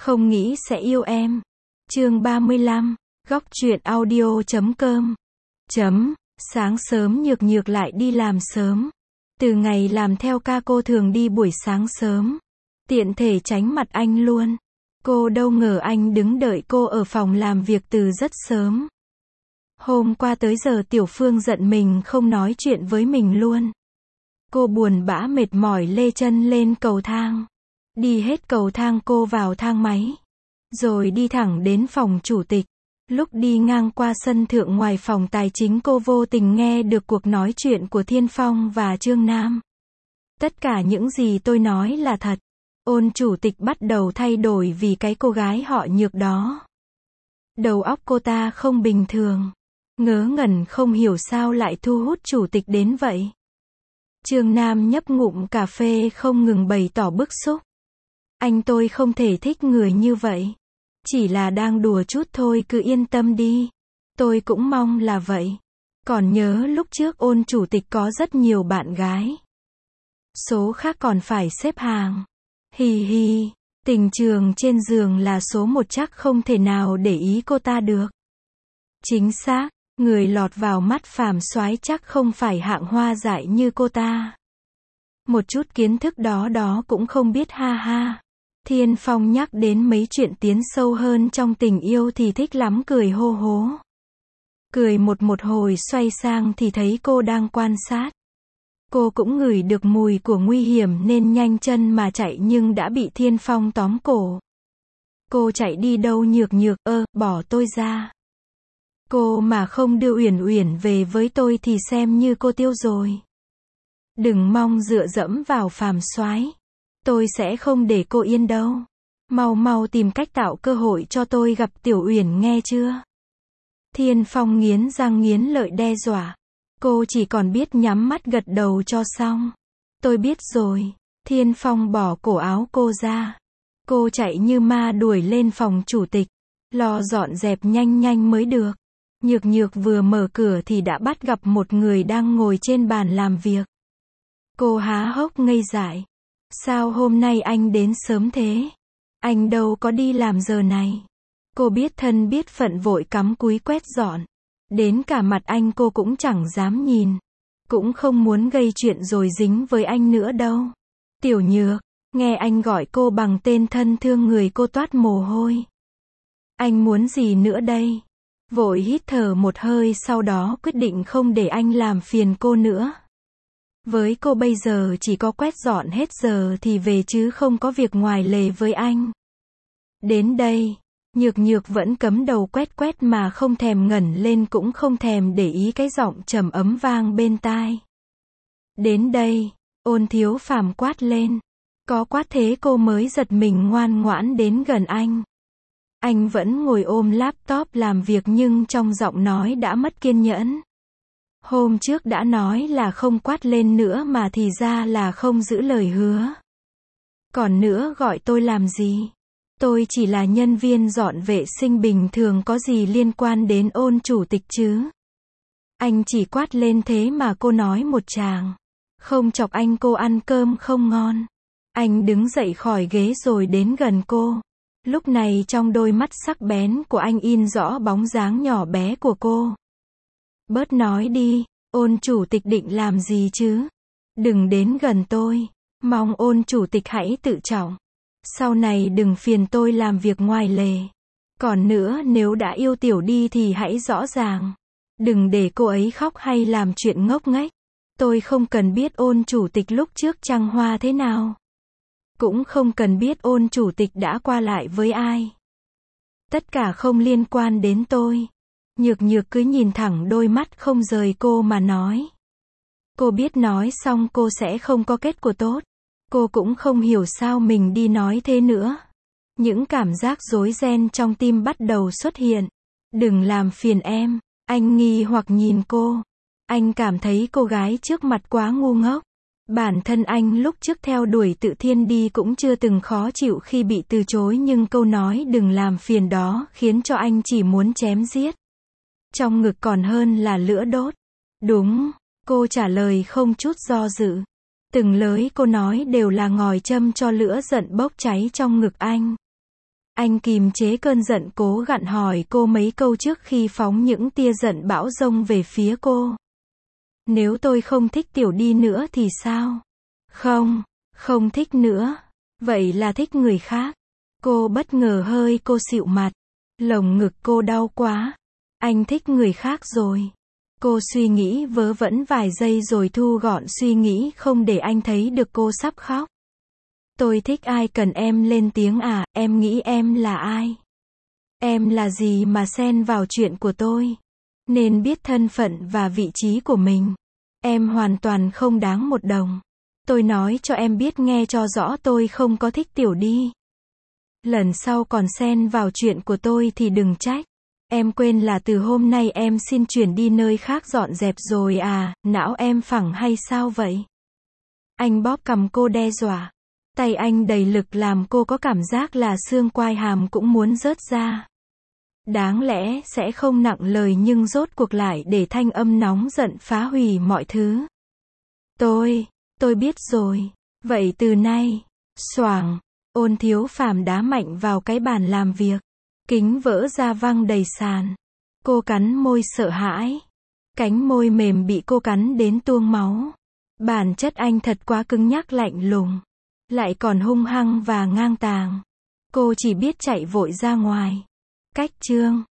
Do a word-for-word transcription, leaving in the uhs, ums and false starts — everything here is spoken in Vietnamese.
Không nghĩ sẽ yêu em. Chương ba mươi lăm, góc truyện audio chấm com. Chấm, sáng sớm Nhược Nhược lại đi làm sớm. Từ ngày làm theo ca cô thường đi buổi sáng sớm. Tiện thể tránh mặt anh luôn. Cô đâu ngờ anh đứng đợi cô ở phòng làm việc từ rất sớm. Hôm qua tới giờ Tiểu Phương giận mình không nói chuyện với mình luôn. Cô buồn bã mệt mỏi lê chân lên cầu thang. Đi hết cầu thang cô vào thang máy. Rồi đi thẳng đến phòng chủ tịch. Lúc đi ngang qua sân thượng ngoài phòng tài chính cô vô tình nghe được cuộc nói chuyện của Thiên Phong và Trương Nam. Tất cả những gì tôi nói là thật. Ôn chủ tịch bắt đầu thay đổi vì cái cô gái họ Nhược đó. Đầu óc cô ta không bình thường. Ngớ ngẩn không hiểu sao lại thu hút chủ tịch đến vậy. Trương Nam nhấp ngụm cà phê không ngừng bày tỏ bức xúc. Anh tôi không thể thích người như vậy. Chỉ là đang đùa chút thôi, cứ yên tâm đi. Tôi cũng mong là vậy. Còn nhớ lúc trước Ôn chủ tịch có rất nhiều bạn gái. Số khác còn phải xếp hàng. Hì hì, tình trường trên giường là số một, chắc không thể nào để ý cô ta được. Chính xác, người lọt vào mắt phàm soái chắc không phải hạng hoa dại như cô ta. Một chút kiến thức đó đó cũng không biết, ha ha. Thiên Phong nhắc đến mấy chuyện tiến sâu hơn trong tình yêu thì thích lắm, cười hô hố. Cười một một hồi xoay sang thì thấy cô đang quan sát. Cô cũng ngửi được mùi của nguy hiểm nên nhanh chân mà chạy nhưng đã bị Thiên Phong tóm cổ. Cô chạy đi đâu Nhược Nhược, ơ, bỏ tôi ra. Cô mà không đưa Uyển Uyển về với tôi thì xem như cô tiêu rồi. Đừng mong dựa dẫm vào phàm soái. Tôi sẽ không để cô yên đâu. Mau mau tìm cách tạo cơ hội cho tôi gặp Tiểu Uyển, nghe chưa? Thiên Phong nghiến răng nghiến lợi đe dọa. Cô chỉ còn biết nhắm mắt gật đầu cho xong. Tôi biết rồi. Thiên Phong bỏ cổ áo cô ra. Cô chạy như ma đuổi lên phòng chủ tịch. Lo dọn dẹp nhanh nhanh mới được. Nhược Nhược vừa mở cửa thì đã bắt gặp một người đang ngồi trên bàn làm việc. Cô há hốc ngây dại. Sao hôm nay anh đến sớm thế? Anh đâu có đi làm giờ này. Cô biết thân biết phận vội cắm cúi quét dọn. Đến cả mặt anh cô cũng chẳng dám nhìn. Cũng không muốn gây chuyện rồi dính với anh nữa đâu. Tiểu Nhược, nghe anh gọi cô bằng tên thân thương người cô toát mồ hôi. Anh muốn gì nữa đây? Vội hít thở một hơi sau đó quyết định không để anh làm phiền cô nữa. Với cô bây giờ chỉ có quét dọn hết giờ thì về chứ không có việc ngoài lề với anh. Đến đây, Nhược Nhược vẫn cắm đầu quét quét mà không thèm ngẩng lên cũng không thèm để ý cái giọng trầm ấm vang bên tai. Đến đây, Ôn Thiếu Phàm quát lên. Có quát thế cô mới giật mình ngoan ngoãn đến gần anh. Anh vẫn ngồi ôm laptop làm việc nhưng trong giọng nói đã mất kiên nhẫn. Hôm trước đã nói là không quát lên nữa mà thì ra là không giữ lời hứa. Còn nữa gọi tôi làm gì? Tôi chỉ là nhân viên dọn vệ sinh bình thường, có gì liên quan đến Ôn chủ tịch chứ? Anh chỉ quát lên thế mà cô nói một tràng. Không chọc anh cô ăn cơm không ngon. Anh đứng dậy khỏi ghế rồi đến gần cô. Lúc này trong đôi mắt sắc bén của anh in rõ bóng dáng nhỏ bé của cô. Bớt nói đi, Ôn chủ tịch định làm gì chứ? Đừng đến gần tôi. Mong Ôn chủ tịch hãy tự trọng. Sau này đừng phiền tôi làm việc ngoài lề. Còn nữa, nếu đã yêu Tiểu đi thì hãy rõ ràng. Đừng để cô ấy khóc hay làm chuyện ngốc nghếch. Tôi không cần biết Ôn chủ tịch lúc trước trăng hoa thế nào. Cũng không cần biết Ôn chủ tịch đã qua lại với ai. Tất cả không liên quan đến tôi. Nhược Nhược cứ nhìn thẳng đôi mắt không rời cô mà nói. Cô biết nói xong cô sẽ không có kết quả tốt. Cô cũng không hiểu sao mình đi nói thế nữa. Những cảm giác rối ren trong tim bắt đầu xuất hiện. Đừng làm phiền em. Anh nghi hoặc nhìn cô. Anh cảm thấy cô gái trước mặt quá ngu ngốc. Bản thân anh lúc trước theo đuổi Tự Thiên đi cũng chưa từng khó chịu khi bị từ chối, nhưng câu nói đừng làm phiền đó khiến cho anh chỉ muốn chém giết. Trong ngực còn hơn là lửa đốt. Đúng, cô trả lời không chút do dự. Từng lời cô nói đều là ngòi châm cho lửa giận bốc cháy trong ngực anh. Anh kìm chế cơn giận cố gặn hỏi cô mấy câu trước khi phóng những tia giận bão dông về phía cô. Nếu tôi không thích Tiểu Đi nữa thì sao? Không, không thích nữa. Vậy là thích người khác. Cô bất ngờ hơi cô xịu mặt. Lồng ngực cô đau quá. Anh thích người khác rồi. Cô suy nghĩ vớ vẩn vài giây rồi thu gọn suy nghĩ không để anh thấy được cô sắp khóc. Tôi thích ai cần em lên tiếng à, em nghĩ em là ai? Em là gì mà xen vào chuyện của tôi? Nên biết thân phận và vị trí của mình. Em hoàn toàn không đáng một đồng. Tôi nói cho em biết nghe cho rõ tôi không có thích Tiểu Đi. Lần sau còn xen vào chuyện của tôi thì đừng trách. Em quên là từ hôm nay em xin chuyển đi nơi khác dọn dẹp rồi à, não em phẳng hay sao vậy? Anh bóp cằm cô đe dọa. Tay anh đầy lực làm cô có cảm giác là xương quai hàm cũng muốn rớt ra. Đáng lẽ sẽ không nặng lời nhưng rốt cuộc lại để thanh âm nóng giận phá hủy mọi thứ. Tôi, tôi biết rồi. Vậy từ nay, xoảng, Ôn Thiếu Phàm đá mạnh vào cái bàn làm việc. Kính vỡ ra văng đầy sàn. Cô cắn môi sợ hãi. Cánh môi mềm bị cô cắn đến tuôn máu. Bản chất anh thật quá cứng nhắc lạnh lùng. Lại còn hung hăng và ngang tàng. Cô chỉ biết chạy vội ra ngoài. Cách chương